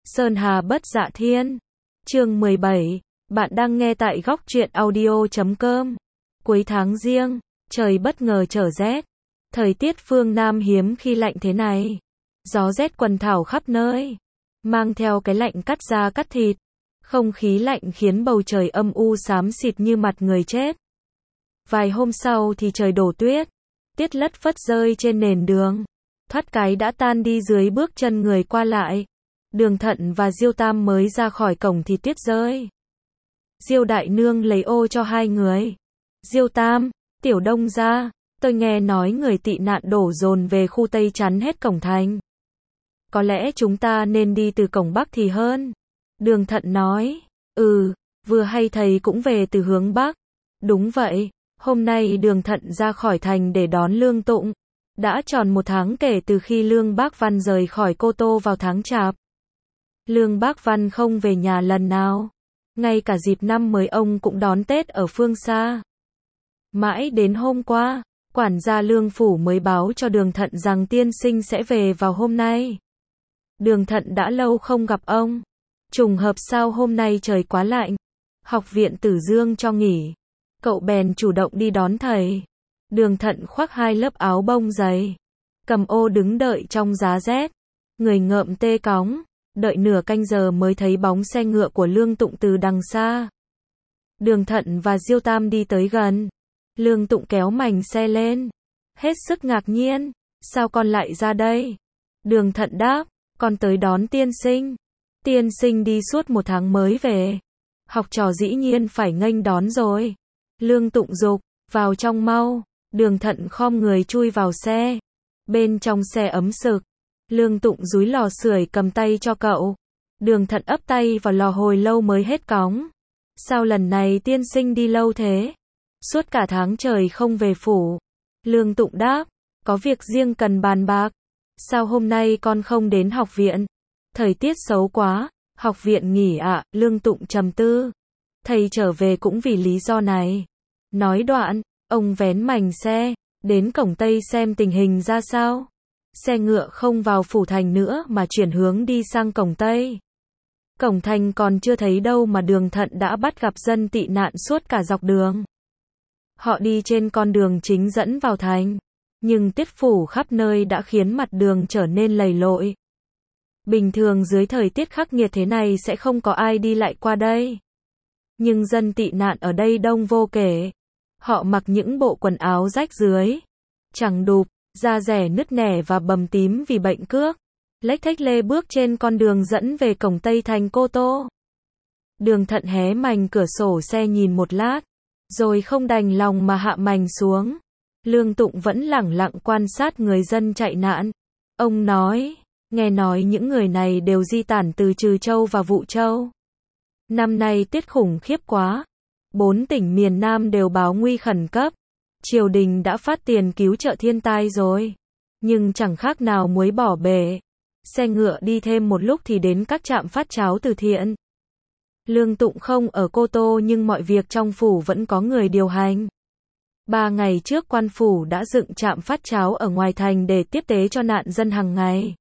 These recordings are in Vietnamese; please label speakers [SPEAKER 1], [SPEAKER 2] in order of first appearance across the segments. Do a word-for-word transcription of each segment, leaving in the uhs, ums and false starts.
[SPEAKER 1] Sơn Hà bất dạ thiên. Chương mười bảy. Bạn đang nghe tại góc truyện audio chấm com. Cuối tháng giêng, trời bất ngờ trở rét. Thời tiết phương Nam hiếm khi lạnh thế này. Gió rét quần thảo khắp nơi, mang theo cái lạnh cắt da cắt thịt. Không khí lạnh khiến bầu trời âm u xám xịt như mặt người chết. Vài hôm sau thì trời đổ tuyết. Tiết lất phất rơi trên nền đường. Thoát cái đã tan đi dưới bước chân người qua lại. Đường Thận và Diêu Tam mới ra khỏi cổng thì tuyết rơi. Diêu đại nương lấy ô cho hai người. Diêu Tam, Tiểu Đông ra, tôi nghe nói người tị nạn đổ dồn về khu Tây chắn hết cổng thành. Có lẽ chúng ta nên đi từ cổng Bắc thì hơn. Đường Thận nói, ừ, vừa hay thầy cũng về từ hướng Bắc. Đúng vậy, hôm nay Đường Thận ra khỏi thành để đón Lương Tụng. Đã tròn một tháng kể từ khi Lương Bác Văn rời khỏi Cô Tô vào tháng Chạp. Lương Bác Văn không về nhà lần nào. Ngay cả dịp năm mới ông cũng đón Tết ở phương xa. Mãi đến hôm qua, quản gia Lương Phủ mới báo cho Đường Thận rằng tiên sinh sẽ về vào hôm nay. Đường Thận đã lâu không gặp ông. Trùng hợp sao hôm nay trời quá lạnh. Học viện Tử Dương cho nghỉ. Cậu bèn chủ động đi đón thầy. Đường Thận khoác hai lớp áo bông dày. Cầm ô đứng đợi trong giá rét. Người ngợm tê cóng. Đợi nửa canh giờ mới thấy bóng xe ngựa của Lương Tụng từ đằng xa. Đường Thận và Diêu Tam đi tới gần. Lương Tụng kéo mành xe lên. Hết sức ngạc nhiên. Sao con lại ra đây? Đường Thận đáp, con tới đón tiên sinh. Tiên sinh đi suốt một tháng mới về. Học trò dĩ nhiên phải nghênh đón rồi. Lương Tụng giục, vào trong mau. Đường Thận khom người chui vào xe. Bên trong xe ấm sực. Lương Tụng dúi lò sưởi cầm tay cho cậu. Đường Thận ấp tay vào lò hồi lâu mới hết cóng. Sao lần này tiên sinh đi lâu thế? Suốt cả tháng trời không về phủ. Lương Tụng đáp, có việc riêng cần bàn bạc. Sao hôm nay con không đến học viện? Thời tiết xấu quá, học viện nghỉ ạ. À? Lương Tụng trầm tư. Thầy trở về cũng vì lý do này. Nói đoạn, ông vén mành xe, đến cổng Tây xem tình hình ra sao. Xe ngựa không vào phủ thành nữa mà chuyển hướng đi sang cổng Tây. Cổng thành còn chưa thấy đâu mà Đường Thận đã bắt gặp dân tị nạn suốt cả dọc đường. Họ đi trên con đường chính dẫn vào thành. Nhưng tiết phủ khắp nơi đã khiến mặt đường trở nên lầy lội. Bình thường dưới thời tiết khắc nghiệt thế này sẽ không có ai đi lại qua đây. Nhưng dân tị nạn ở đây đông vô kể. Họ mặc những bộ quần áo rách rưới, chẳng đụp, da rẻ nứt nẻ và bầm tím vì bệnh cước. Lếch thếch lê bước trên con đường dẫn về cổng Tây thành Cô Tô. Đường Thận hé mành cửa sổ xe nhìn một lát, rồi không đành lòng mà hạ mành xuống. Lương Tụng vẫn lẳng lặng quan sát người dân chạy nạn. Ông nói, nghe nói những người này đều di tản từ Trừ Châu và Vũ Châu. Năm nay tiết khủng khiếp quá. Bốn tỉnh miền Nam đều báo nguy khẩn cấp. Triều đình đã phát tiền cứu trợ thiên tai rồi. Nhưng chẳng khác nào muối bỏ bể. Xe ngựa đi thêm một lúc thì đến các trạm phát cháo từ thiện. Lương Tụng không ở Cô Tô nhưng mọi việc trong phủ vẫn có người điều hành. Ba ngày trước quan phủ đã dựng trạm phát cháo ở ngoài thành để tiếp tế cho nạn dân hàng ngày.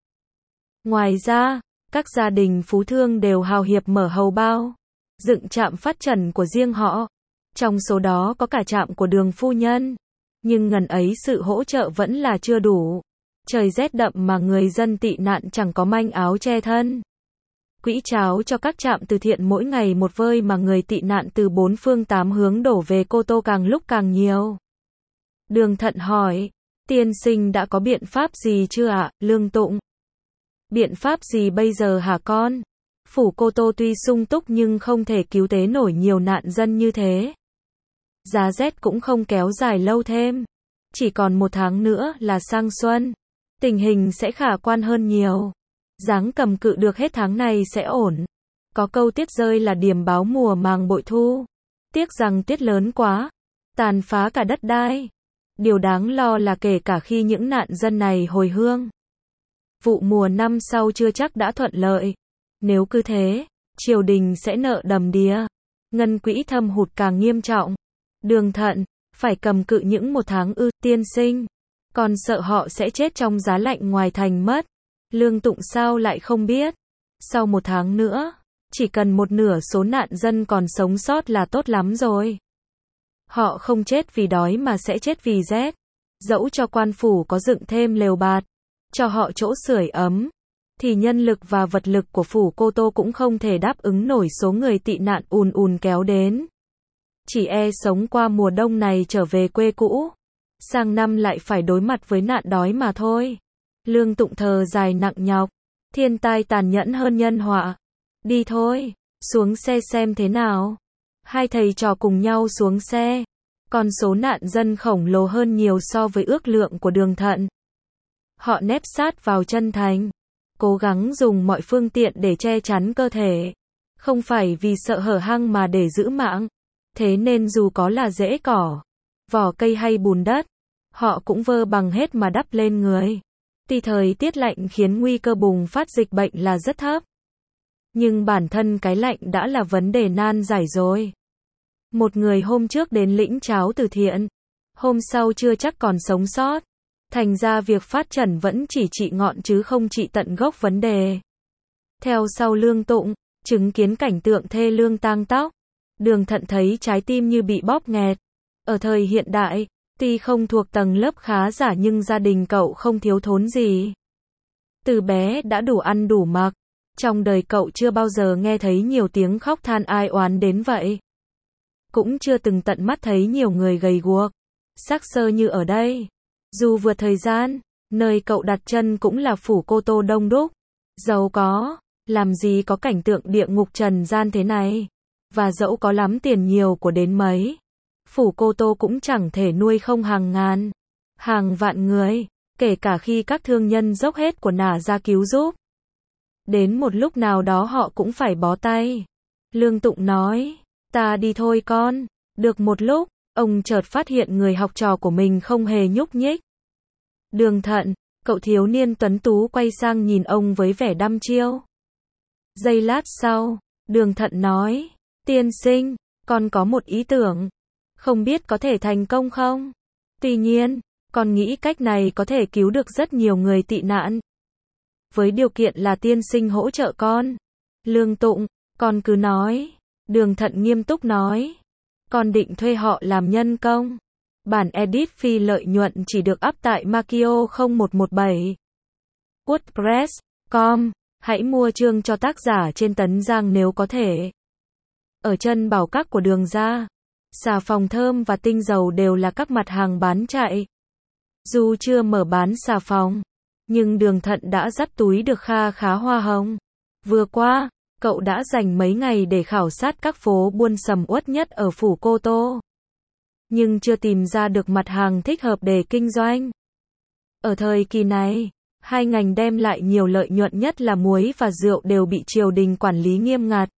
[SPEAKER 1] Ngoài ra, các gia đình phú thương đều hào hiệp mở hầu bao, dựng trạm phát trần của riêng họ. Trong số đó có cả trạm của Đường phu nhân. Nhưng ngần ấy sự hỗ trợ vẫn là chưa đủ. Trời rét đậm mà người dân tị nạn chẳng có manh áo che thân. Quỹ cháo cho các trạm từ thiện mỗi ngày một vơi mà người tị nạn từ bốn phương tám hướng đổ về Cô Tô càng lúc càng nhiều. Đường Thận hỏi, tiên sinh đã có biện pháp gì chưa ạ? Lương Tụng, biện pháp gì bây giờ hả con? Phủ Cô Tô tuy sung túc nhưng không thể cứu tế nổi nhiều nạn dân như thế. Giá rét cũng không kéo dài lâu thêm. Chỉ còn một tháng nữa là sang xuân. Tình hình sẽ khả quan hơn nhiều. Giáng cầm cự được hết tháng này sẽ ổn. Có câu tiết rơi là điểm báo mùa màng bội thu. Tiếc rằng tiết lớn quá, tàn phá cả đất đai. Điều đáng lo là kể cả khi những nạn dân này hồi hương, vụ mùa năm sau chưa chắc đã thuận lợi. Nếu cứ thế, triều đình sẽ nợ đầm đìa. Ngân quỹ thâm hụt càng nghiêm trọng. Đường Thận, phải cầm cự những một tháng ư? Tiên sinh, còn sợ họ sẽ chết trong giá lạnh ngoài thành mất. Lương Tụng sao lại không biết. Sau một tháng nữa, chỉ cần một nửa số nạn dân còn sống sót là tốt lắm rồi. Họ không chết vì đói mà sẽ chết vì rét. Dẫu cho quan phủ có dựng thêm lều bạt, cho họ chỗ sưởi ấm, thì nhân lực và vật lực của phủ Cô Tô cũng không thể đáp ứng nổi số người tị nạn ùn ùn kéo đến. Chỉ e sống qua mùa đông này trở về quê cũ, sang năm lại phải đối mặt với nạn đói mà thôi. Lương Tụng thờ dài nặng nhọc, thiên tai tàn nhẫn hơn nhân họa. Đi thôi, xuống xe xem thế nào. Hai thầy trò cùng nhau xuống xe. Con số nạn dân khổng lồ hơn nhiều so với ước lượng của Đường Thận. Họ nép sát vào chân thành, cố gắng dùng mọi phương tiện để che chắn cơ thể. Không phải vì sợ hở hang mà để giữ mạng. Thế nên dù có là rễ cỏ, vỏ cây hay bùn đất, họ cũng vơ bằng hết mà đắp lên người. Tuy thời tiết lạnh khiến nguy cơ bùng phát dịch bệnh là rất thấp, nhưng bản thân cái lạnh đã là vấn đề nan giải rồi. Một người hôm trước đến lĩnh cháo từ thiện, hôm sau chưa chắc còn sống sót. Thành ra việc phát trần vẫn chỉ trị ngọn chứ không trị tận gốc vấn đề. Theo sau Lương Tụng, chứng kiến cảnh tượng thê lương tang tóc, Đường Thận thấy trái tim như bị bóp nghẹt. Ở thời hiện đại, tuy không thuộc tầng lớp khá giả nhưng gia đình cậu không thiếu thốn gì. Từ bé đã đủ ăn đủ mặc, trong đời cậu chưa bao giờ nghe thấy nhiều tiếng khóc than ai oán đến vậy. Cũng chưa từng tận mắt thấy nhiều người gầy guộc, xác xơ như ở đây. Dù vượt thời gian, nơi cậu đặt chân cũng là phủ Cô Tô đông đúc, giàu có, làm gì có cảnh tượng địa ngục trần gian thế này. Và dẫu có lắm tiền nhiều của đến mấy, phủ Cô Tô cũng chẳng thể nuôi không hàng ngàn, hàng vạn người, kể cả khi các thương nhân dốc hết của nả ra cứu giúp. Đến một lúc nào đó họ cũng phải bó tay. Lương Tụng nói, ta đi thôi con. Được một lúc, ông chợt phát hiện người học trò của mình không hề nhúc nhích. Đường Thận, cậu thiếu niên tuấn tú quay sang nhìn ông với vẻ đăm chiêu. Giây lát sau, Đường Thận nói, tiên sinh, con có một ý tưởng. Không biết có thể thành công không? Tuy nhiên, con nghĩ cách này có thể cứu được rất nhiều người tị nạn. Với điều kiện là tiên sinh hỗ trợ con. Lương Tụng, con cứ nói. Đường Thận nghiêm túc nói. Con định thuê họ làm nhân công. Bản edit phi lợi nhuận chỉ được up tại Makio không một một bảy. WordPress chấm com. Hãy mua chương cho tác giả trên Tấn Giang nếu có thể. Ở chân bảo các của Đường ra, xà phòng thơm và tinh dầu đều là các mặt hàng bán chạy. Dù chưa mở bán xà phòng, nhưng Đường Thận đã dắt túi được kha khá hoa hồng. Vừa qua, cậu đã dành mấy ngày để khảo sát các phố buôn sầm uất nhất ở phủ Cô Tô. Nhưng chưa tìm ra được mặt hàng thích hợp để kinh doanh. Ở thời kỳ này, hai ngành đem lại nhiều lợi nhuận nhất là muối và rượu đều bị triều đình quản lý nghiêm ngặt.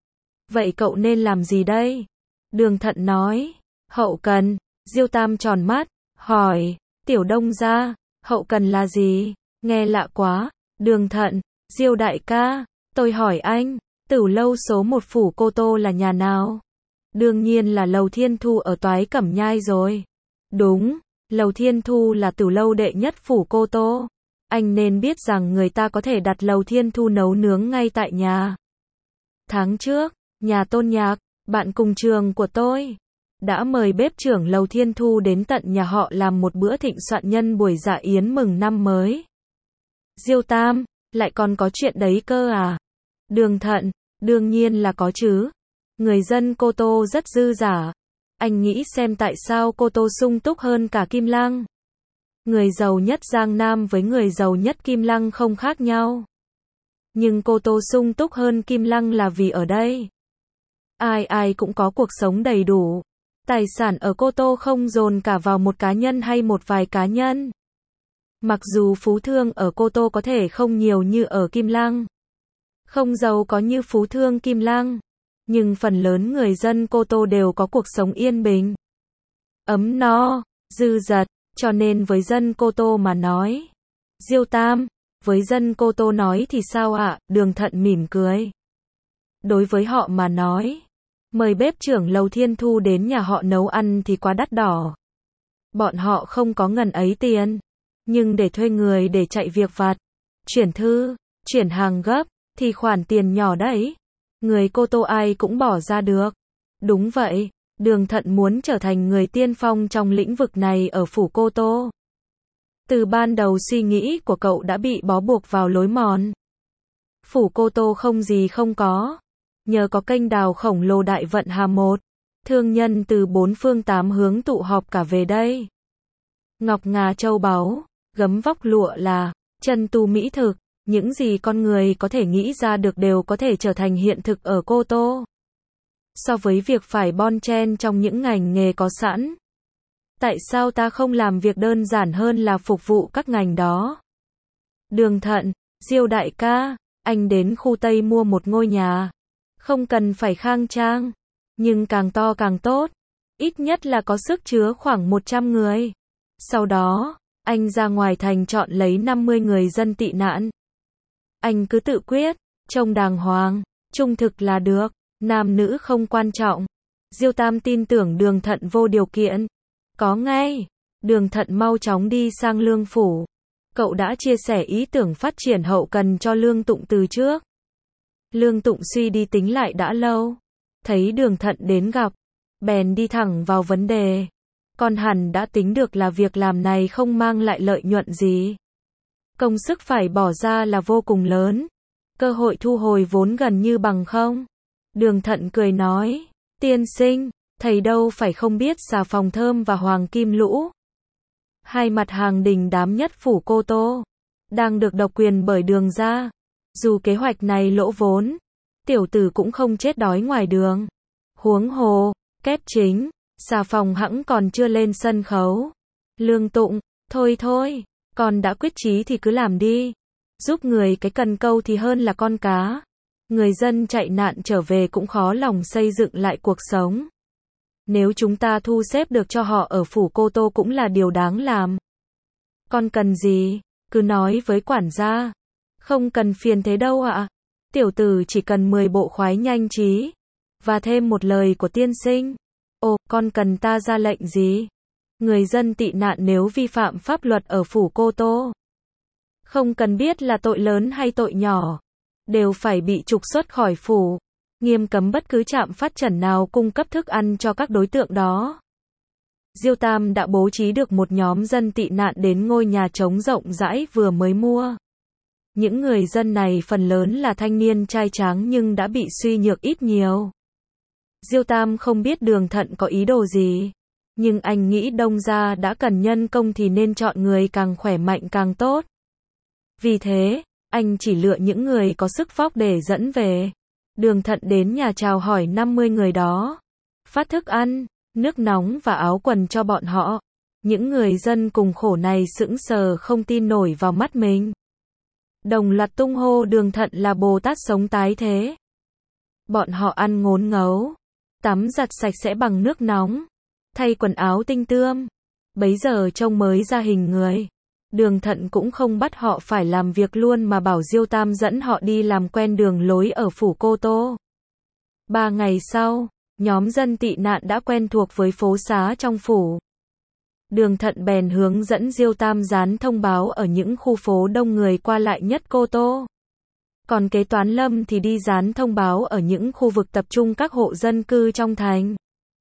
[SPEAKER 1] Vậy cậu nên làm gì đây? Đường Thận nói. Hậu cần. Diêu Tam tròn mắt, hỏi. Tiểu Đông gia, hậu cần là gì? Nghe lạ quá. Đường Thận. Diêu đại ca, tôi hỏi anh, Tửu lâu số một phủ Cô Tô là nhà nào? Đương nhiên là Lầu Thiên Thu ở Toái Cẩm Nhai rồi. Đúng, Lầu Thiên Thu là tửu lâu đệ nhất phủ Cô Tô. Anh nên biết rằng người ta có thể đặt Lầu Thiên Thu nấu nướng ngay tại nhà. Tháng trước, nhà Tôn Nhạc, bạn cùng trường của tôi, đã mời bếp trưởng Lầu Thiên Thu đến tận nhà họ làm một bữa thịnh soạn nhân buổi dạ yến mừng năm mới. Diêu Tam, lại còn có chuyện đấy cơ à? Đường Thận, đương nhiên là có chứ. Người dân Cô Tô rất dư dả. Anh nghĩ xem tại sao Cô Tô sung túc hơn cả Kim Lăng. Người giàu nhất Giang Nam với người giàu nhất Kim Lăng không khác nhau. Nhưng Cô Tô sung túc hơn Kim Lăng là vì ở đây, ai ai cũng có cuộc sống đầy đủ. Tài sản ở Cô Tô không dồn cả vào một cá nhân hay một vài cá nhân. Mặc dù phú thương ở Cô Tô có thể không nhiều như ở Kim Lăng, không giàu có như phú thương Kim Lăng, nhưng phần lớn người dân Cô Tô đều có cuộc sống yên bình, ấm no, dư dật, cho nên với dân Cô Tô mà nói. Diêu Tam, với dân Cô Tô nói thì sao ạ? Đường Thận mỉm cười. Đối với họ mà nói, mời bếp trưởng Lầu Thiên Thu đến nhà họ nấu ăn thì quá đắt đỏ. Bọn họ không có ngần ấy tiền, nhưng để thuê người để chạy việc vặt, chuyển thư, chuyển hàng gấp, Thì khoản tiền nhỏ đấy. Người Cô Tô ai cũng bỏ ra được. Đúng vậy, Đường Thận muốn trở thành người tiên phong trong lĩnh vực này ở phủ Cô Tô. Từ ban đầu suy nghĩ của cậu đã bị bó buộc vào lối mòn. Phủ Cô Tô không gì không có. Nhờ có kênh đào khổng lồ Đại Vận Hà một, thương nhân từ bốn phương tám hướng tụ họp cả về đây. Ngọc ngà châu báu, gấm vóc lụa là, chân tu mỹ thực, những gì con người có thể nghĩ ra được đều có thể trở thành hiện thực ở Cô Tô. So với việc phải bon chen trong những ngành nghề có sẵn, tại sao ta không làm việc đơn giản hơn là phục vụ các ngành đó? Đường Thận, Diêu đại ca, anh đến khu Tây mua một ngôi nhà. Không cần phải khang trang, nhưng càng to càng tốt. Ít nhất là có sức chứa khoảng một trăm người. Sau đó, anh ra ngoài thành chọn lấy năm mươi người dân tị nạn. Anh cứ tự quyết, trông đàng hoàng, trung thực là được, nam nữ không quan trọng. Diêu Tam tin tưởng Đường Thận vô điều kiện. Có ngay, Đường Thận mau chóng đi sang Lương Phủ. Cậu đã chia sẻ ý tưởng phát triển hậu cần cho Lương Tụng từ trước. Lương Tụng suy đi tính lại đã lâu. Thấy Đường Thận đến gặp, bèn đi thẳng vào vấn đề. Con hẳn đã tính được là việc làm này không mang lại lợi nhuận gì. Công sức phải bỏ ra là vô cùng lớn. Cơ hội thu hồi vốn gần như bằng không. Đường Thận cười nói, tiên sinh, thầy đâu phải không biết xà phòng thơm và hoàng kim lũ. Hai mặt hàng đình đám nhất phủ Cô Tô, đang được độc quyền bởi Đường gia. Dù kế hoạch này lỗ vốn, tiểu tử cũng không chết đói ngoài đường. Huống hồ, kép chính, xà phòng hẵng còn chưa lên sân khấu. Lương Tụng, thôi thôi, con đã quyết chí thì cứ làm đi. Giúp người cái cần câu thì hơn là con cá. Người dân chạy nạn trở về cũng khó lòng xây dựng lại cuộc sống. Nếu chúng ta thu xếp được cho họ ở phủ Cô Tô cũng là điều đáng làm. Con cần gì, cứ nói với quản gia. Không cần phiền thế đâu ạ. Tiểu tử chỉ cần mười bộ khoái nhanh trí. Và thêm một lời của tiên sinh. Ồ, con cần ta ra lệnh gì? Người dân tị nạn nếu vi phạm pháp luật ở phủ Cô Tô, không cần biết là tội lớn hay tội nhỏ, đều phải bị trục xuất khỏi phủ. Nghiêm cấm bất cứ trạm phát trần nào cung cấp thức ăn cho các đối tượng đó. Diêu Tam đã bố trí được một nhóm dân tị nạn đến ngôi nhà trống rộng rãi vừa mới mua. Những người dân này phần lớn là thanh niên trai tráng nhưng đã bị suy nhược ít nhiều. Diêu Tam không biết Đường Thận có ý đồ gì, nhưng anh nghĩ Đông gia đã cần nhân công thì nên chọn người càng khỏe mạnh càng tốt. Vì thế, anh chỉ lựa những người có sức vóc để dẫn về. Đường Thận đến nhà chào hỏi năm mươi người đó, phát thức ăn, nước nóng và áo quần cho bọn họ. Những người dân cùng khổ này sững sờ không tin nổi vào mắt mình. Đồng loạt tung hô Đường Thận là Bồ Tát sống tái thế. Bọn họ ăn ngốn ngấu, tắm giặt sạch sẽ bằng nước nóng, thay quần áo tinh tươm. Bấy giờ trông mới ra hình người. Đường Thận cũng không bắt họ phải làm việc luôn mà bảo Diêu Tam dẫn họ đi làm quen đường lối ở phủ Cô Tô. Ba ngày sau, nhóm dân tị nạn đã quen thuộc với phố xá trong phủ. Đường Thận bèn hướng dẫn Diêu Tam dán thông báo ở những khu phố đông người qua lại nhất Cô Tô. Còn kế toán Lâm thì đi dán thông báo ở những khu vực tập trung các hộ dân cư trong thành.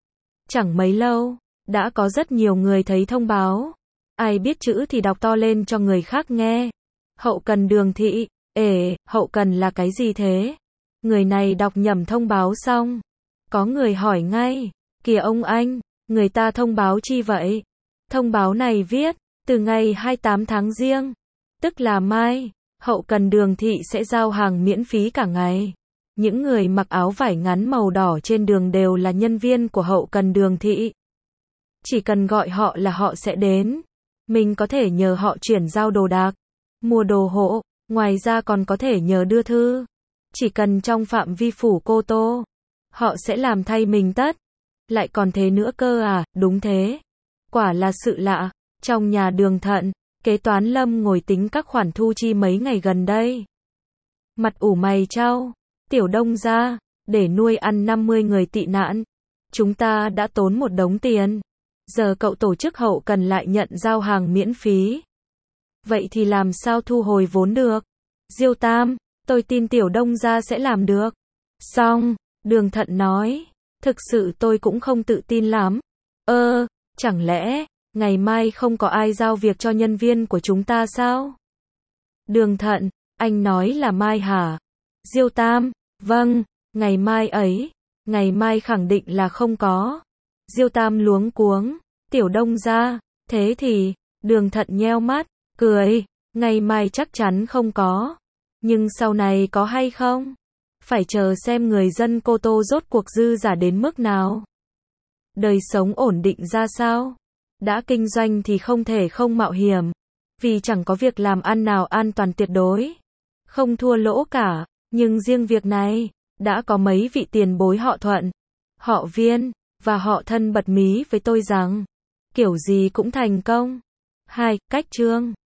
[SPEAKER 1] Chẳng mấy lâu, đã có rất nhiều người thấy thông báo. Ai biết chữ thì đọc to lên cho người khác nghe. Hậu cần Đường thị, ể, hậu cần là cái gì thế? Người này đọc nhầm thông báo xong. Có người hỏi ngay, kìa ông anh, người ta thông báo chi vậy? Thông báo này viết, từ ngày hai mươi tám tháng Giêng, tức là mai, hậu cần Đường thị sẽ giao hàng miễn phí cả ngày. Những người mặc áo vải ngắn màu đỏ trên đường đều là nhân viên của hậu cần Đường thị. Chỉ cần gọi họ là họ sẽ đến. Mình có thể nhờ họ chuyển giao đồ đạc, mua đồ hộ, ngoài ra còn có thể nhờ đưa thư. Chỉ cần trong phạm vi phủ Cô Tô, họ sẽ làm thay mình tất. Lại còn thế nữa cơ à, đúng thế. Quả là sự lạ. Trong nhà Đường Thận, kế toán Lâm ngồi tính các khoản thu chi mấy ngày gần đây. Mặt ủ mày chau, tiểu Đông gia, để nuôi ăn năm mươi người tị nạn. Chúng ta đã tốn một đống tiền. Giờ cậu tổ chức hậu cần lại nhận giao hàng miễn phí. Vậy thì làm sao thu hồi vốn được? Diêu Tam, Tôi tin Tiểu Đông gia sẽ làm được. Xong, Đường Thận nói, thực sự tôi cũng không tự tin lắm. Ơ, chẳng lẽ, ngày mai không có ai giao việc cho nhân viên của chúng ta sao? Đường Thận, anh nói là mai hả? Diêu Tam, vâng, ngày mai ấy, ngày mai khẳng định là không có. Diêu Tam luống cuống, Tiểu Đông gia, thế thì, Đường Thận nheo mắt, cười, ngày mai chắc chắn không có. Nhưng sau này có hay không? Phải chờ xem người dân Cô Tô rốt cuộc dư giả đến mức nào. Đời sống ổn định ra sao? Đã kinh doanh thì không thể không mạo hiểm. Vì chẳng có việc làm ăn nào an toàn tuyệt đối. Không thua lỗ cả. Nhưng riêng việc này, đã có mấy vị tiền bối họ Thuận, họ Viên, và họ Thân bật mí với tôi rằng, kiểu gì cũng thành công. Hai, cách chương.